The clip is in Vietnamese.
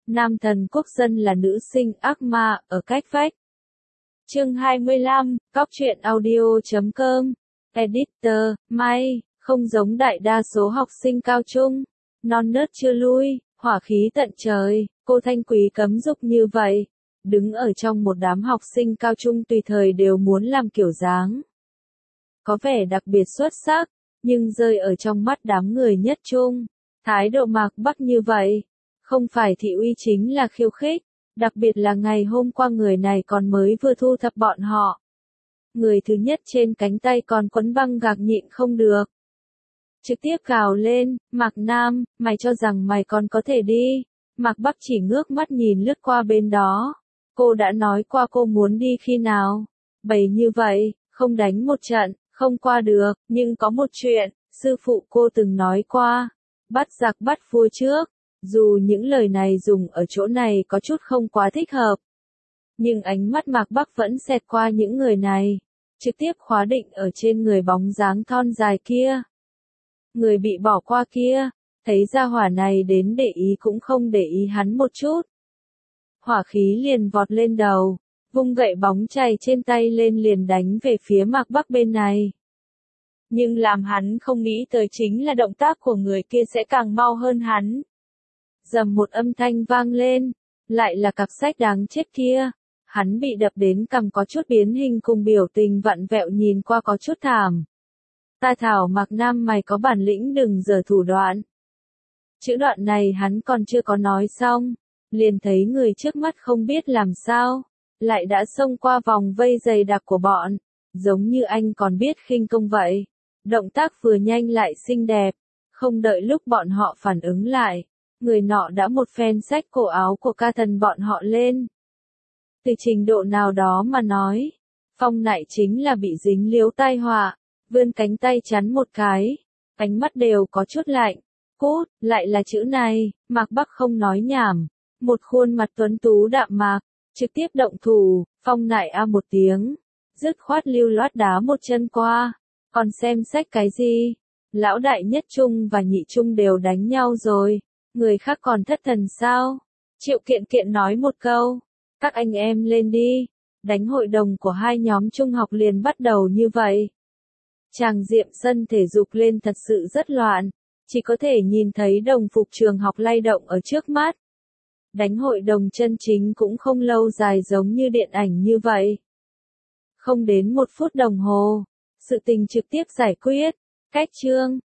nam thần quốc dân là nữ sinh ác ma ở cách vách. Chương 25, Cóc truyện audio.com. Editor, May, không giống đại đa số học sinh cao trung, non nớt chưa lui, hỏa khí tận trời, cô Thanh Quý cấm dục như vậy, đứng ở trong một đám học sinh cao trung tùy thời đều muốn làm kiểu dáng. Có vẻ đặc biệt xuất sắc, nhưng rơi ở trong mắt đám người nhất trung, thái độ Mạc Bắc như vậy, không phải thị uy chính là khiêu khích, đặc biệt là ngày hôm qua người này còn mới vừa thu thập bọn họ. Người thứ nhất trên cánh tay còn quấn băng gạc nhịn không được. Trực tiếp gào lên, Mạc Nam, mày cho rằng mày còn có thể đi. Mạc Bắc chỉ ngước mắt nhìn lướt qua bên đó. Cô đã nói qua cô muốn đi khi nào. Bày như vậy, không đánh một trận, không qua được, nhưng có một chuyện, sư phụ cô từng nói qua. Bắt giặc bắt vua trước. Dù những lời này dùng ở chỗ này có chút không quá thích hợp. Nhưng ánh mắt Mạc Bắc vẫn xẹt qua những người này. Trực tiếp khóa định ở trên người bóng dáng thon dài kia. Người bị bỏ qua kia, thấy ra hỏa này đến để ý cũng không để ý hắn một chút. Hỏa khí liền vọt lên đầu, vung gậy bóng chày trên tay lên liền đánh về phía Mạc Bắc bên này. Nhưng làm hắn không nghĩ tới chính là động tác của người kia sẽ càng mau hơn hắn. Dầm một âm thanh vang lên, lại là cặp sách đáng chết kia. Hắn bị đập đến cằm có chút biến hình cùng biểu tình vặn vẹo nhìn qua có chút thảm. Ta thảo Mạc Nam mày có bản lĩnh đừng giở thủ đoạn. Chữ đoạn này hắn còn chưa có nói xong, liền thấy người trước mắt không biết làm sao, lại đã xông qua vòng vây dày đặc của bọn, giống như anh còn biết khinh công vậy. Động tác vừa nhanh lại xinh đẹp, không đợi lúc bọn họ phản ứng lại, người nọ đã một phen xách cổ áo của ca thần bọn họ lên. Từ trình độ nào đó mà nói, Phong Nại chính là bị dính líu tai họa, vươn cánh tay chắn một cái, ánh mắt đều có chút lạnh. Cút, lại là chữ này, Mạc Bắc không nói nhảm, một khuôn mặt tuấn tú đạm mạc, trực tiếp động thủ, Phong Nại a một tiếng, dứt khoát lưu loát đá một chân qua, còn xem sách cái gì, lão đại nhất trung và nhị trung đều đánh nhau rồi, người khác còn thất thần sao? Triệu Kiện Kiện nói một câu, các anh em lên đi, đánh hội đồng của hai nhóm trung học liền bắt đầu như vậy. Tràng diện sân thể dục lên thật sự rất loạn, chỉ có thể nhìn thấy đồng phục trường học lay động ở trước mắt. Đánh hội đồng chân chính cũng không lâu dài giống như điện ảnh như vậy. Không đến 1 phút đồng hồ, sự tình trực tiếp giải quyết, cách chương.